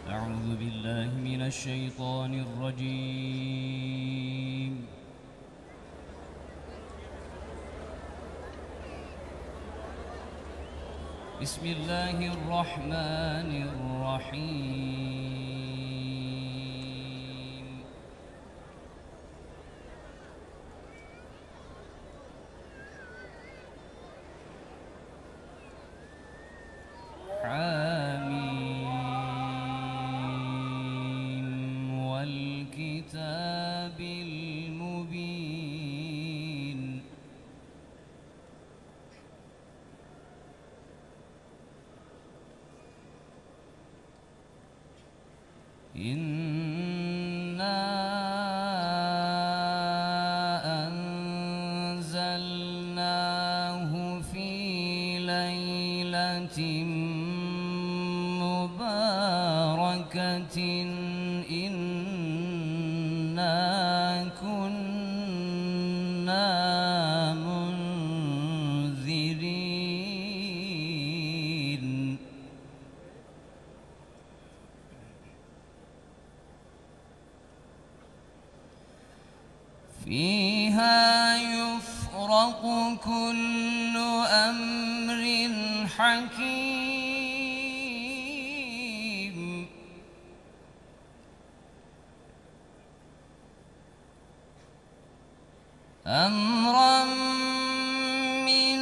أعوذ بالله من الشيطان الرجيم. بسم الله الرحمن الرحيم. حاميم والكتاب المبين. إنا أنزلناه في ليلة مباركة إنا كنا منذرين. فيها يفرق كل أمر حكيم. أمرا من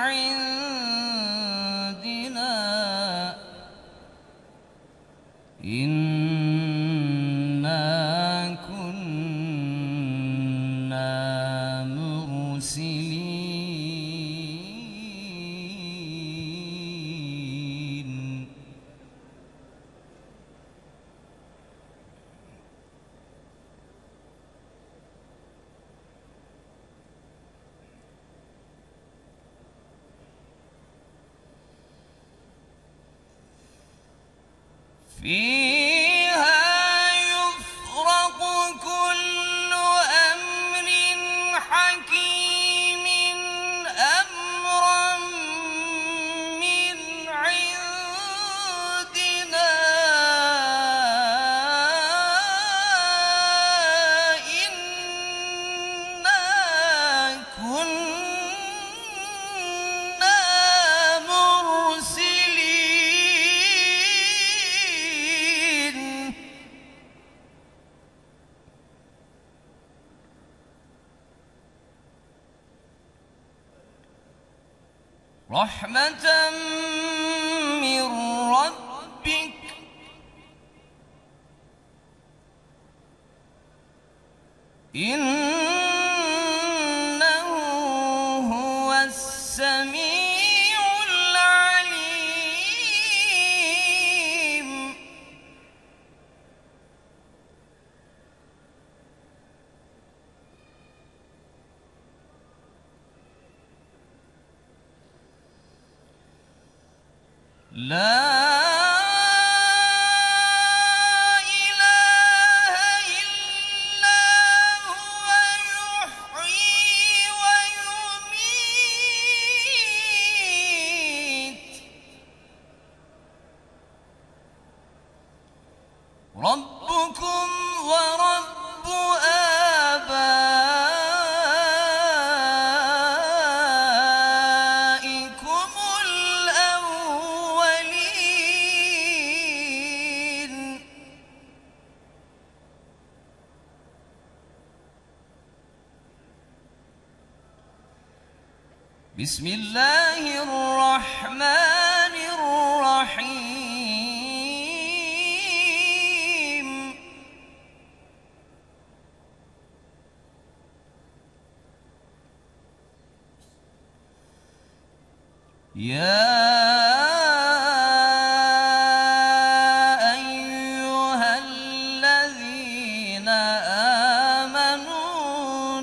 عندنا إنا كنا مرسلين. فيها يفرق كل أمر حكيم أمرا من عندنا إنا كنا مرسلين. رحمة من ربك إنه هو السميع العليم. لا إله إلا هو يحيي ويميت. ربكم ورب آبائكم الأولين. بسم الله الرحمن الرحيم. يا أيها الذين آمنوا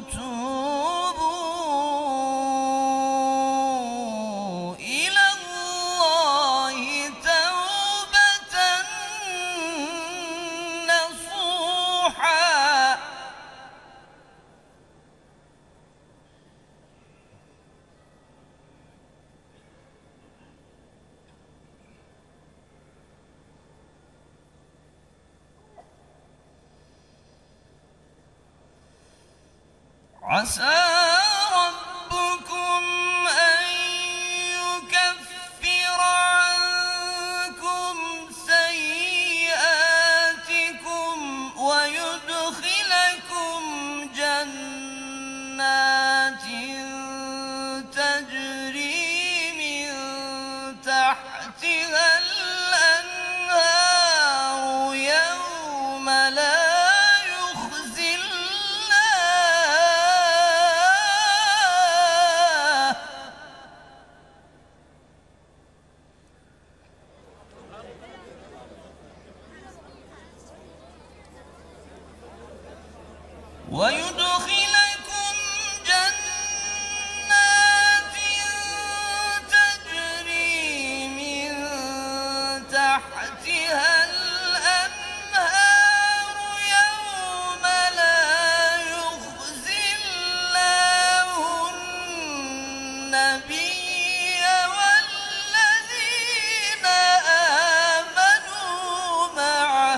توبوا إلى الله توبة نصوحا. عسى ربكم أن يكفر عنكم سيئاتكم ويدخلكم جنات تجري من تحتها الأنهار يوم لا يخزي ويدخلكم جنات تجري من تحتها الأنهار يوم لا يخزي الله النبي والذين آمنوا معه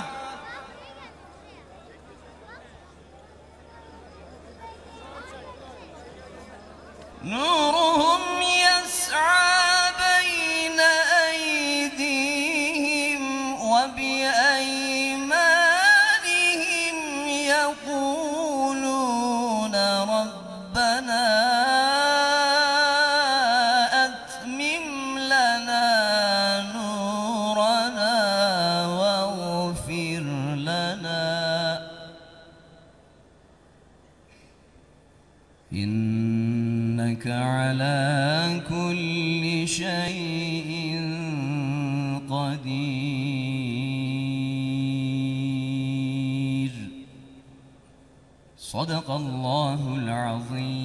نورهم يسعى بين أيديهم وبأيمانهم يقولون ربنا أتمم لنا نورنا واغفر لنا إنك على كل شيء قدير. صدق الله العظيم.